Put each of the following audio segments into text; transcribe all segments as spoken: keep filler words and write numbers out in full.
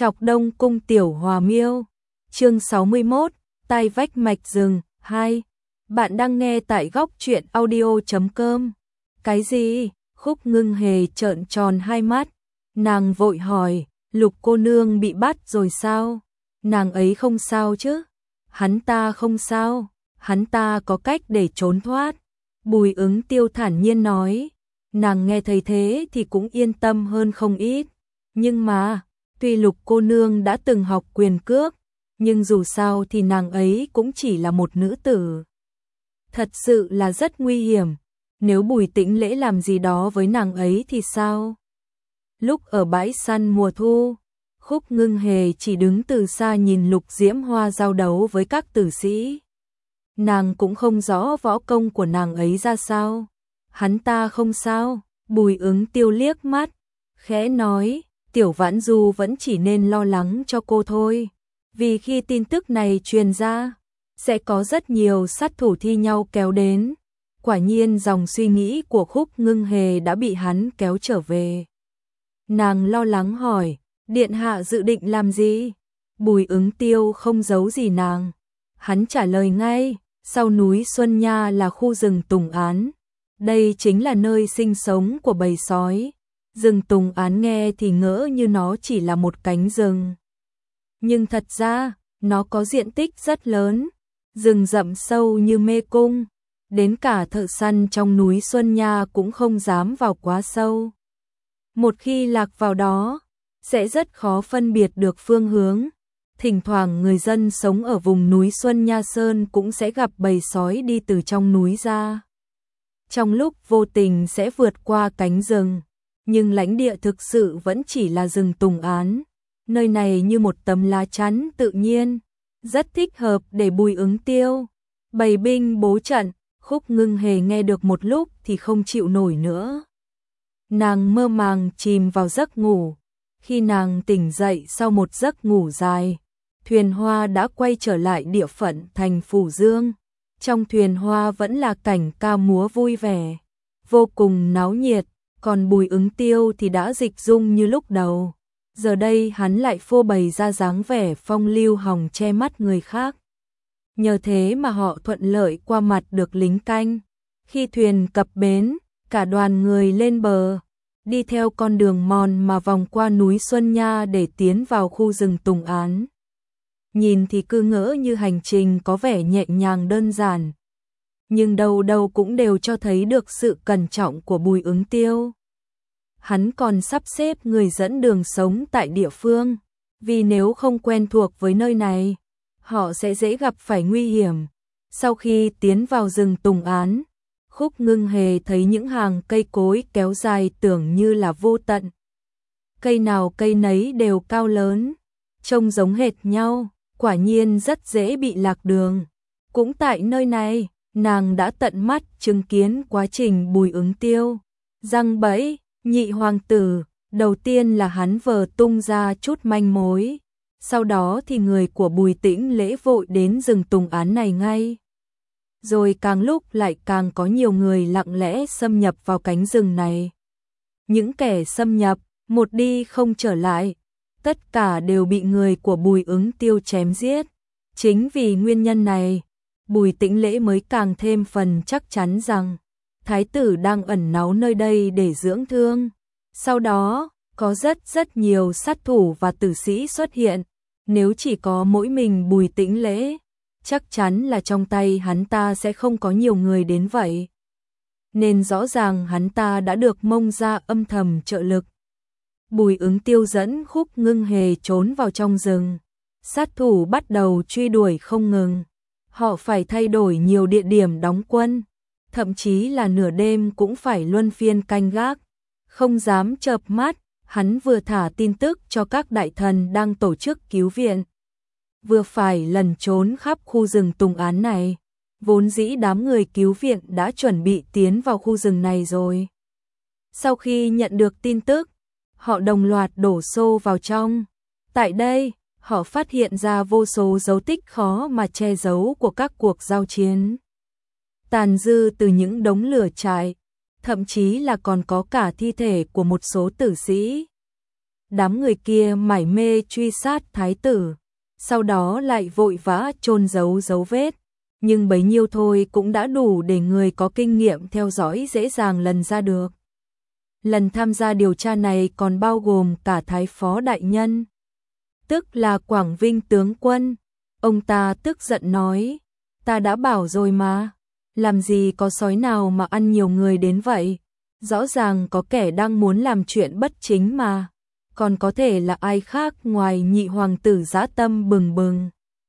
Chọc Đông Cung Tiểu Hòa Miêu, chương sáu mươi mốt, tai vách mạch rừng, hai. Bạn đang nghe tại góc truyện audio chấm com. Cái gì? Khúc Ngưng Hề trợn tròn hai mắt, nàng vội hỏi, Lục cô nương bị bắt rồi sao? Nàng ấy không sao chứ? Hắn ta không sao, hắn ta có cách để trốn thoát. Bùi Ứng Tiêu thản nhiên nói, nàng nghe thấy thế thì cũng yên tâm hơn không ít. Nhưng mà, tuy Lục cô nương đã từng học quyền cước, nhưng dù sao thì nàng ấy cũng chỉ là một nữ tử. Thật sự là rất nguy hiểm, nếu Bùi Tĩnh Lễ làm gì đó với nàng ấy thì sao? Lúc ở bãi săn mùa thu, Khúc Ngưng Hề chỉ đứng từ xa nhìn Lục Diễm Hoa giao đấu với các tử sĩ. Nàng cũng không rõ võ công của nàng ấy ra sao. Hắn ta không sao, Bùi Ứng Tiêu liếc mắt, khẽ nói, Tiểu Vãn Du vẫn chỉ nên lo lắng cho cô thôi. Vì khi tin tức này truyền ra, sẽ có rất nhiều sát thủ thi nhau kéo đến. Quả nhiên dòng suy nghĩ của Khúc Ngưng Hề đã bị hắn kéo trở về. Nàng lo lắng hỏi, điện hạ dự định làm gì? Bùi Ứng Tiêu không giấu gì nàng. Hắn trả lời ngay, sau núi Xuân Nha là khu rừng Tùng Án. Đây chính là nơi sinh sống của bầy sói. Rừng Tùng Án nghe thì ngỡ như nó chỉ là một cánh rừng. Nhưng thật ra, nó có diện tích rất lớn. Rừng rậm sâu như mê cung. Đến cả thợ săn trong núi Xuân Nha cũng không dám vào quá sâu. Một khi lạc vào đó, sẽ rất khó phân biệt được phương hướng. Thỉnh thoảng người dân sống ở vùng núi Xuân Nha Sơn cũng sẽ gặp bầy sói đi từ trong núi ra. Trong lúc vô tình sẽ vượt qua cánh rừng, nhưng lãnh địa thực sự vẫn chỉ là rừng Tùng Án. Nơi này như một tấm lá chắn tự nhiên, rất thích hợp để Bùi Ứng Tiêu bày binh bố trận. Khúc Ngưng Hề nghe được một lúc thì không chịu nổi nữa. Nàng mơ màng chìm vào giấc ngủ. Khi nàng tỉnh dậy sau một giấc ngủ dài, thuyền hoa đã quay trở lại địa phận thành Phủ Dương. Trong thuyền hoa vẫn là cảnh ca múa vui vẻ, vô cùng náo nhiệt, còn Bùi Ứng Tiêu thì đã dịch dung như lúc đầu. Giờ đây hắn lại phô bày ra dáng vẻ phong lưu hòng che mắt người khác. Nhờ thế mà họ thuận lợi qua mặt được lính canh. Khi thuyền cập bến, cả đoàn người lên bờ, đi theo con đường mòn mà vòng qua núi Xuân Nha để tiến vào khu rừng Tùng Án. Nhìn thì cứ ngỡ như hành trình có vẻ nhẹ nhàng đơn giản, nhưng đâu đâu cũng đều cho thấy được sự cẩn trọng của Bùi Ứng Tiêu. Hắn còn sắp xếp người dẫn đường sống tại địa phương, vì nếu không quen thuộc với nơi này, họ sẽ dễ gặp phải nguy hiểm. Sau khi tiến vào rừng Tùng Án, Khúc Ngưng Hề thấy những hàng cây cối kéo dài tưởng như là vô tận. Cây nào cây nấy đều cao lớn, trông giống hệt nhau, quả nhiên rất dễ bị lạc đường. Cũng tại nơi này, nàng đã tận mắt chứng kiến quá trình Bùi Ứng Tiêu giăng bẫy nhị hoàng tử. Đầu tiên là hắn vờ tung ra chút manh mối, sau đó thì người của Bùi Tĩnh Lễ vội đến rừng Tùng Án này ngay. Rồi càng lúc lại càng có nhiều người lặng lẽ xâm nhập vào cánh rừng này. Những kẻ xâm nhập, một đi không trở lại, tất cả đều bị người của Bùi Ứng Tiêu chém giết. Chính vì nguyên nhân này, Bùi Tĩnh Lễ mới càng thêm phần chắc chắn rằng thái tử đang ẩn náu nơi đây để dưỡng thương. Sau đó, có rất rất nhiều sát thủ và tử sĩ xuất hiện. Nếu chỉ có mỗi mình Bùi Tĩnh Lễ, chắc chắn là trong tay hắn ta sẽ không có nhiều người đến vậy. Nên rõ ràng hắn ta đã được mông ra âm thầm trợ lực. Bùi Ứng Tiêu dẫn Khúc Ngưng Hề trốn vào trong rừng. Sát thủ bắt đầu truy đuổi không ngừng. Họ phải thay đổi nhiều địa điểm đóng quân, thậm chí là nửa đêm cũng phải luân phiên canh gác. Không dám chợp mắt, hắn vừa thả tin tức cho các đại thần đang tổ chức cứu viện, vừa phải lẩn trốn khắp khu rừng Tùng Án này. Vốn dĩ đám người cứu viện đã chuẩn bị tiến vào khu rừng này rồi. Sau khi nhận được tin tức, họ đồng loạt đổ xô vào trong. Tại đây, họ phát hiện ra vô số dấu tích khó mà che giấu của các cuộc giao chiến. Tàn dư từ những đống lửa trại, thậm chí là còn có cả thi thể của một số tử sĩ. đám người kia mải mê truy sát thái tử, sau đó lại vội vã chôn giấu dấu vết, nhưng bấy nhiêu thôi cũng đã đủ để người có kinh nghiệm theo dõi dễ dàng lần ra được. Lần tham gia điều tra này còn bao gồm cả Thái Phó Đại Nhân, tức là Quảng Vinh tướng quân. Ông ta tức giận nói, ta đã bảo rồi mà, làm gì có sói nào mà ăn nhiều người đến vậy, rõ ràng có kẻ đang muốn làm chuyện bất chính mà, còn có thể là ai khác ngoài nhị hoàng tử dã tâm bừng bừng.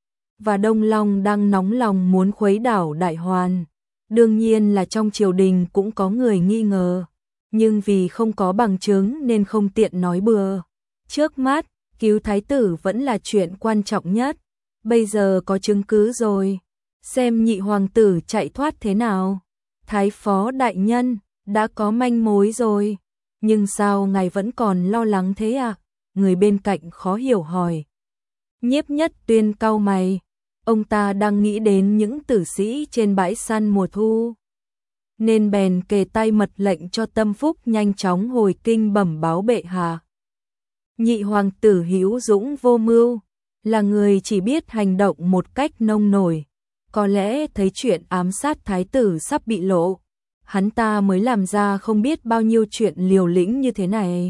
Và Đông Long đang nóng lòng muốn khuấy đảo Đại Hoàn. Đương nhiên là trong triều đình cũng có người nghi ngờ, nhưng vì không có bằng chứng nên không tiện nói bừa. Trước mắt, cứu thái tử vẫn là chuyện quan trọng nhất, bây giờ có chứng cứ rồi, xem nhị hoàng tử chạy thoát thế nào. Thái Phó Đại Nhân, đã có manh mối rồi, nhưng sao ngài vẫn còn lo lắng thế à? Người bên cạnh khó hiểu hỏi. Nhiếp Nhất Tuyên cau mày, ông ta đang nghĩ đến những tử sĩ trên bãi săn mùa thu, nên bèn kề tay mật lệnh cho Tâm Phúc nhanh chóng hồi kinh bẩm báo bệ hạ. Nhị hoàng tử hữu dũng vô mưu, là người chỉ biết hành động một cách nông nổi, có lẽ thấy chuyện ám sát thái tử sắp bị lộ, hắn ta mới làm ra không biết bao nhiêu chuyện liều lĩnh như thế này.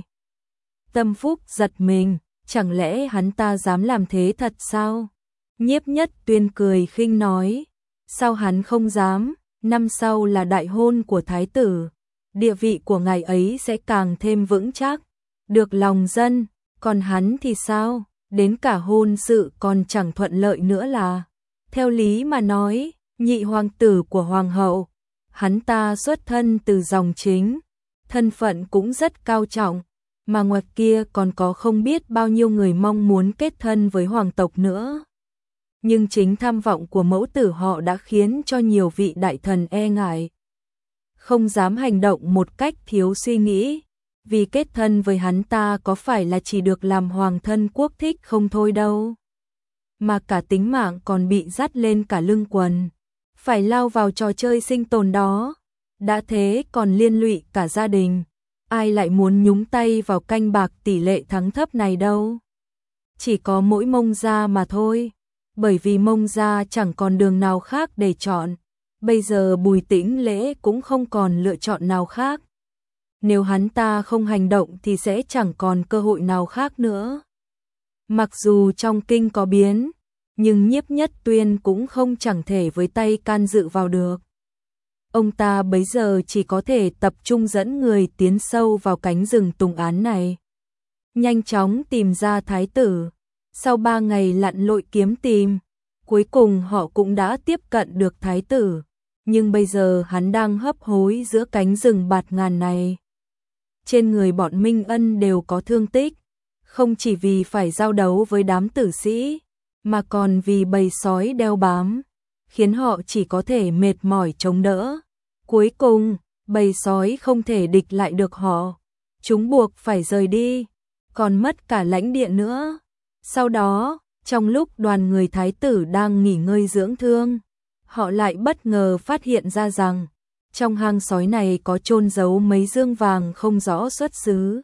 Tâm Phúc giật mình, chẳng lẽ hắn ta dám làm thế thật sao? Nhiếp Nhất Tuyên cười khinh nói, sao hắn không dám, năm sau là đại hôn của thái tử, địa vị của ngài ấy sẽ càng thêm vững chắc, được lòng dân, còn hắn thì sao, đến cả hôn sự còn chẳng thuận lợi nữa là. Theo lý mà nói, nhị hoàng tử của hoàng hậu, hắn ta xuất thân từ dòng chính, thân phận cũng rất cao trọng, mà ngoài kia còn có không biết bao nhiêu người mong muốn kết thân với hoàng tộc nữa. Nhưng chính tham vọng của mẫu tử họ đã khiến cho nhiều vị đại thần e ngại, không dám hành động một cách thiếu suy nghĩ, vì kết thân với hắn ta có phải là chỉ được làm hoàng thân quốc thích không thôi đâu, mà cả tính mạng còn bị dắt lên cả lưng quần, phải lao vào trò chơi sinh tồn đó, đã thế còn liên lụy cả gia đình, ai lại muốn nhúng tay vào canh bạc tỷ lệ thắng thấp này đâu. Chỉ có mỗi Mông gia mà thôi, bởi vì Mông gia chẳng còn đường nào khác để chọn, bây giờ Bùi Tĩnh Lễ cũng không còn lựa chọn nào khác. Nếu hắn ta không hành động thì sẽ chẳng còn cơ hội nào khác nữa. Mặc dù trong kinh có biến, nhưng Nhiếp Nhất Tuyên cũng không chẳng thể với tay can dự vào được. Ông ta bấy giờ chỉ có thể tập trung dẫn người tiến sâu vào cánh rừng tùng án này, nhanh chóng tìm ra thái tử. Sau ba ngày lặn lội kiếm tìm, cuối cùng họ cũng đã tiếp cận được thái tử, nhưng bây giờ hắn đang hấp hối giữa cánh rừng bạt ngàn này. Trên người bọn Minh Ân đều có thương tích, không chỉ vì phải giao đấu với đám tử sĩ, mà còn vì bầy sói đeo bám, khiến họ chỉ có thể mệt mỏi chống đỡ. Cuối cùng, bầy sói không thể địch lại được họ, chúng buộc phải rời đi, còn mất cả lãnh địa nữa. Sau đó, trong lúc đoàn người thái tử đang nghỉ ngơi dưỡng thương, họ lại bất ngờ phát hiện ra rằng trong hang sói này có chôn giấu mấy dương vàng không rõ xuất xứ.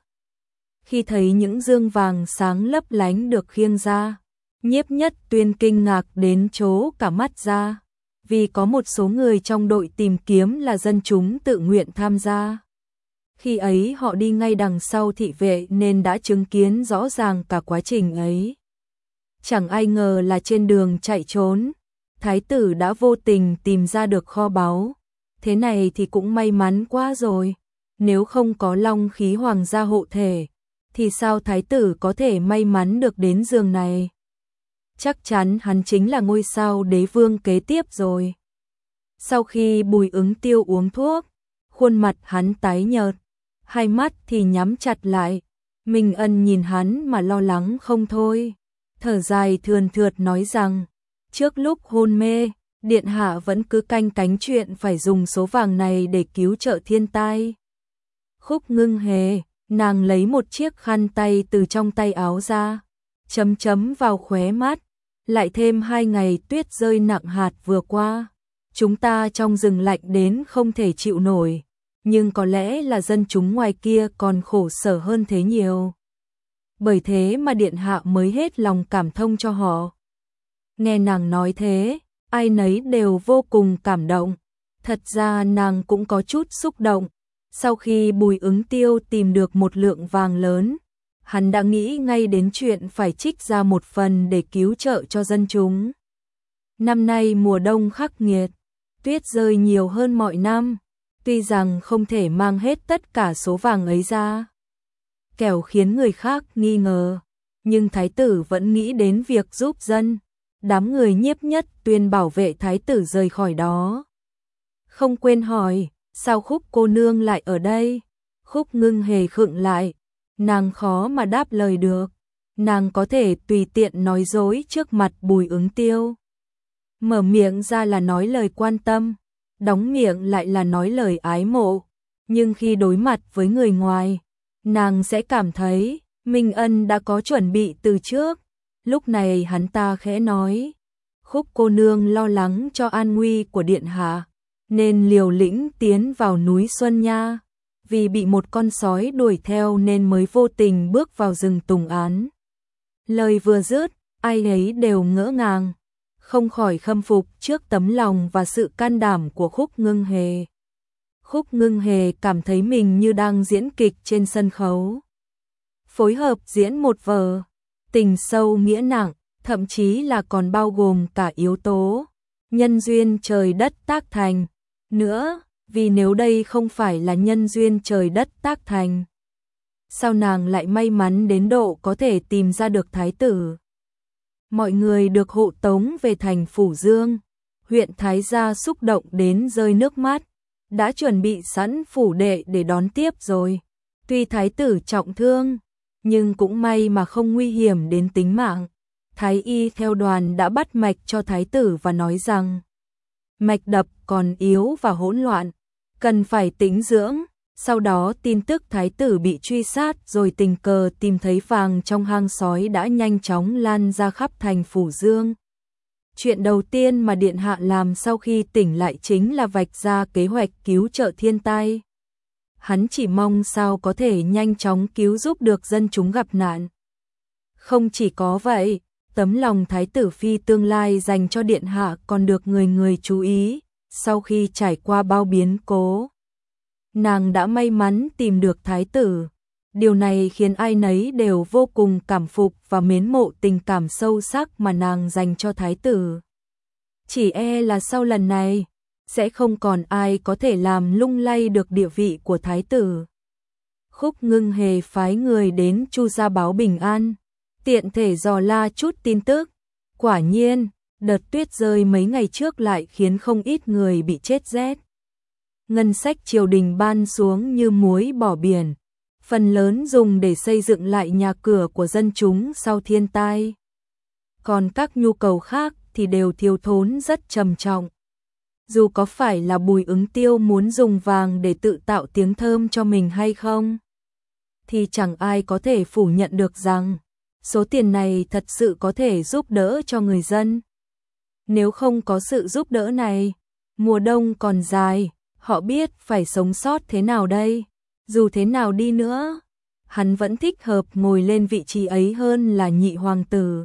Khi thấy những dương vàng sáng lấp lánh được khiêng ra, Nhiếp Nhất Tuyên kinh ngạc đến trố cả mắt ra, vì có một số người trong đội tìm kiếm là dân chúng tự nguyện tham gia. Khi ấy họ đi ngay đằng sau thị vệ nên đã chứng kiến rõ ràng cả quá trình ấy. Chẳng ai ngờ là trên đường chạy trốn, thái tử đã vô tình tìm ra được kho báu. Thế này thì cũng may mắn quá rồi, nếu không có long khí hoàng gia hộ thể, thì sao thái tử có thể may mắn được đến giường này. Chắc chắn hắn chính là ngôi sao đế vương kế tiếp rồi. Sau khi Bùi Ứng Tiêu uống thuốc, khuôn mặt hắn tái nhợt, hai mắt thì nhắm chặt lại. Minh Ân nhìn hắn mà lo lắng không thôi, thở dài thườn thượt nói rằng, trước lúc hôn mê, điện hạ vẫn cứ canh cánh chuyện phải dùng số vàng này để cứu trợ thiên tai. Khúc Ngưng Hề, nàng lấy một chiếc khăn tay từ trong tay áo ra, chấm chấm vào khóe mắt, lại thêm hai ngày tuyết rơi nặng hạt vừa qua. Chúng ta trong rừng lạnh đến không thể chịu nổi, nhưng có lẽ là dân chúng ngoài kia còn khổ sở hơn thế nhiều. bởi thế mà điện hạ mới hết lòng cảm thông cho họ. Nghe nàng nói thế, ai nấy đều vô cùng cảm động. Thật ra nàng cũng có chút xúc động. Sau khi Bùi Ứng Tiêu tìm được một lượng vàng lớn, hắn đã nghĩ ngay đến chuyện phải trích ra một phần để cứu trợ cho dân chúng. Năm nay mùa đông khắc nghiệt, tuyết rơi nhiều hơn mọi năm, tuy rằng không thể mang hết tất cả số vàng ấy ra, kẻo khiến người khác nghi ngờ, nhưng thái tử vẫn nghĩ đến việc giúp dân. Đám người Nhiếp Nhất Tuyên bảo vệ thái tử rời khỏi đó. Không quên hỏi, sao Khúc cô nương lại ở đây? Khúc Ngưng Hề khựng lại, nàng khó mà đáp lời được, nàng có thể tùy tiện nói dối trước mặt Bùi Ứng Tiêu. Mở miệng ra là nói lời quan tâm, đóng miệng lại là nói lời ái mộ, nhưng khi đối mặt với người ngoài, nàng sẽ cảm thấy Minh Ân đã có chuẩn bị từ trước. Lúc này hắn ta khẽ nói, Khúc cô nương lo lắng cho an nguy của điện hạ, nên liều lĩnh tiến vào núi Xuân Nha, vì bị một con sói đuổi theo nên mới vô tình bước vào rừng Tùng Án. Lời vừa dứt, ai ấy đều ngỡ ngàng, không khỏi khâm phục trước tấm lòng và sự can đảm của Khúc Ngưng Hề. Khúc Ngưng Hề cảm thấy mình như đang diễn kịch trên sân khấu, phối hợp diễn một vở tình sâu nghĩa nặng, thậm chí là còn bao gồm cả yếu tố nhân duyên trời đất tác thành nữa, vì nếu đây không phải là nhân duyên trời đất tác thành, sao nàng lại may mắn đến độ có thể tìm ra được thái tử. Mọi người được hộ tống về thành Phủ Dương, huyện Thái Gia xúc động đến rơi nước mắt, đã chuẩn bị sẵn phủ đệ để đón tiếp rồi. Tuy thái tử trọng thương, nhưng cũng may mà không nguy hiểm đến tính mạng. Thái y theo đoàn đã bắt mạch cho thái tử và nói rằng mạch đập còn yếu và hỗn loạn, cần phải tĩnh dưỡng. Sau đó tin tức thái tử bị truy sát rồi tình cờ tìm thấy vàng trong hang sói đã nhanh chóng lan ra khắp thành Phủ Dương. Chuyện đầu tiên mà điện hạ làm sau khi tỉnh lại chính là vạch ra kế hoạch cứu trợ thiên tai. Hắn chỉ mong sao có thể nhanh chóng cứu giúp được dân chúng gặp nạn. Không chỉ có vậy, tấm lòng thái tử phi tương lai dành cho điện hạ còn được người người chú ý. Sau khi trải qua bao biến cố, nàng đã may mắn tìm được thái tử. Điều này khiến ai nấy đều vô cùng cảm phục và mến mộ tình cảm sâu sắc mà nàng dành cho thái tử. Chỉ e là sau lần này, sẽ không còn ai có thể làm lung lay được địa vị của thái tử. Khúc Ngưng Hề phái người đến Chu gia báo bình an, tiện thể dò la chút tin tức. Quả nhiên, đợt tuyết rơi mấy ngày trước lại khiến không ít người bị chết rét. Ngân sách triều đình ban xuống như muối bỏ biển, phần lớn dùng để xây dựng lại nhà cửa của dân chúng sau thiên tai. Còn các nhu cầu khác thì đều thiếu thốn rất trầm trọng. Dù có phải là Bùi Ứng Tiêu muốn dùng vàng để tự tạo tiếng thơm cho mình hay không, thì chẳng ai có thể phủ nhận được rằng số tiền này thật sự có thể giúp đỡ cho người dân. Nếu không có sự giúp đỡ này, mùa đông còn dài, họ biết phải sống sót thế nào đây. Dù thế nào đi nữa, hắn vẫn thích hợp ngồi lên vị trí ấy hơn là nhị hoàng tử.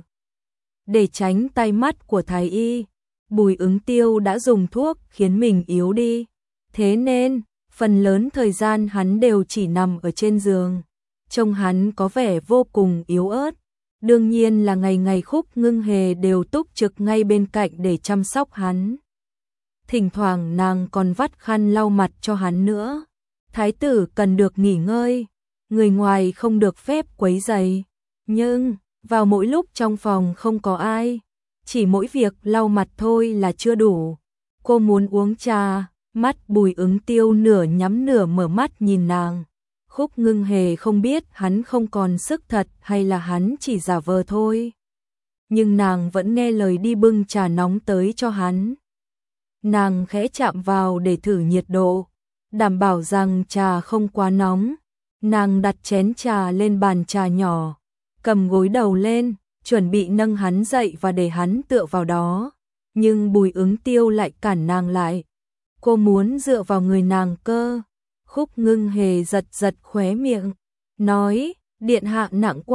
Để tránh tay mắt của thái y, Bùi Ứng Tiêu đã dùng thuốc khiến mình yếu đi. Thế nên, phần lớn thời gian hắn đều chỉ nằm ở trên giường. Trông hắn có vẻ vô cùng yếu ớt. Đương nhiên là ngày ngày Khúc Ngưng Hề đều túc trực ngay bên cạnh để chăm sóc hắn. Thỉnh thoảng nàng còn vắt khăn lau mặt cho hắn nữa. Thái tử cần được nghỉ ngơi, người ngoài không được phép quấy rầy. Nhưng, vào mỗi lúc trong phòng không có ai, chỉ mỗi việc lau mặt thôi là chưa đủ. Cô muốn uống trà, mắt Bùi Ứng Tiêu nửa nhắm nửa mở mắt nhìn nàng. Khúc Ngưng Hề không biết hắn không còn sức thật hay là hắn chỉ giả vờ thôi. Nhưng nàng vẫn nghe lời đi bưng trà nóng tới cho hắn. Nàng khẽ chạm vào để thử nhiệt độ, đảm bảo rằng trà không quá nóng. Nàng đặt chén trà lên bàn trà nhỏ, cầm gối đầu lên, chuẩn bị nâng hắn dậy và để hắn tựa vào đó. Nhưng Bùi Ứng Tiêu lại cản nàng lại. Cô muốn dựa vào người nàng cơ. Khúc Ngưng Hề giật giật khóe miệng, nói, điện hạ nặng quá,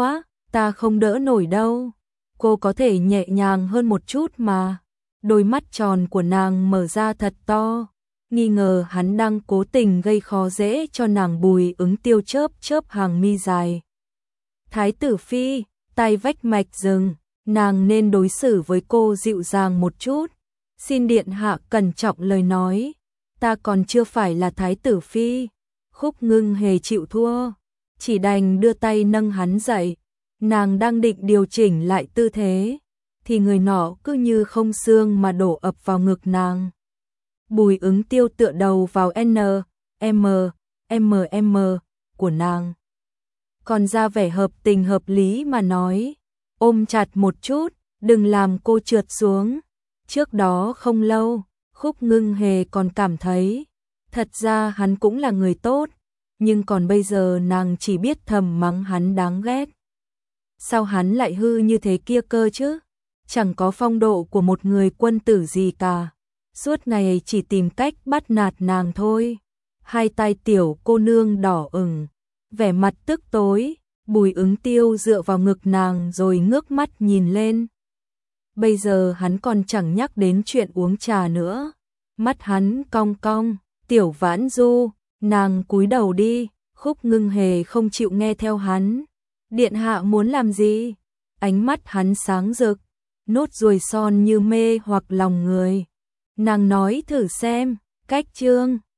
Ta không đỡ nổi đâu. Cô có thể nhẹ nhàng hơn một chút mà. Đôi mắt tròn của nàng mở ra thật to, nghi ngờ hắn đang cố tình gây khó dễ cho nàng. Bùi Ứng Tiêu chớp chớp hàng mi dài. Thái tử phi, tay vách mạch rừng, nàng nên đối xử với cô dịu dàng một chút. Xin điện hạ cẩn trọng lời nói, ta còn chưa phải là thái tử phi. Khúc Ngưng Hề chịu thua, chỉ đành đưa tay nâng hắn dậy. Nàng đang định điều chỉnh lại tư thế, thì người nọ cứ như không xương mà đổ ập vào ngực nàng. Bùi Ứng Tiêu tựa đầu vào N, M, M, M của nàng, còn ra vẻ hợp tình hợp lý mà nói, ôm chặt một chút, đừng làm cô trượt xuống. Trước đó không lâu, Khúc Ngưng Hề còn cảm thấy, thật ra hắn cũng là người tốt, nhưng còn bây giờ nàng chỉ biết thầm mắng hắn đáng ghét. Sao hắn lại hư như thế kia cơ chứ? Chẳng có phong độ của một người quân tử gì cả, suốt ngày chỉ tìm cách bắt nạt nàng thôi. Hai tay tiểu cô nương đỏ ửng, vẻ mặt tức tối. Bùi Ứng Tiêu dựa vào ngực nàng rồi ngước mắt nhìn lên. Bây giờ hắn còn chẳng nhắc đến chuyện uống trà nữa. Mắt hắn cong cong, Tiểu Vãn Du, nàng cúi đầu đi. Khúc Ngưng Hề không chịu nghe theo hắn. Điện hạ muốn làm gì? Ánh mắt hắn sáng rực, nốt ruồi son như mê hoặc lòng người. Nàng nói thử xem, cách chương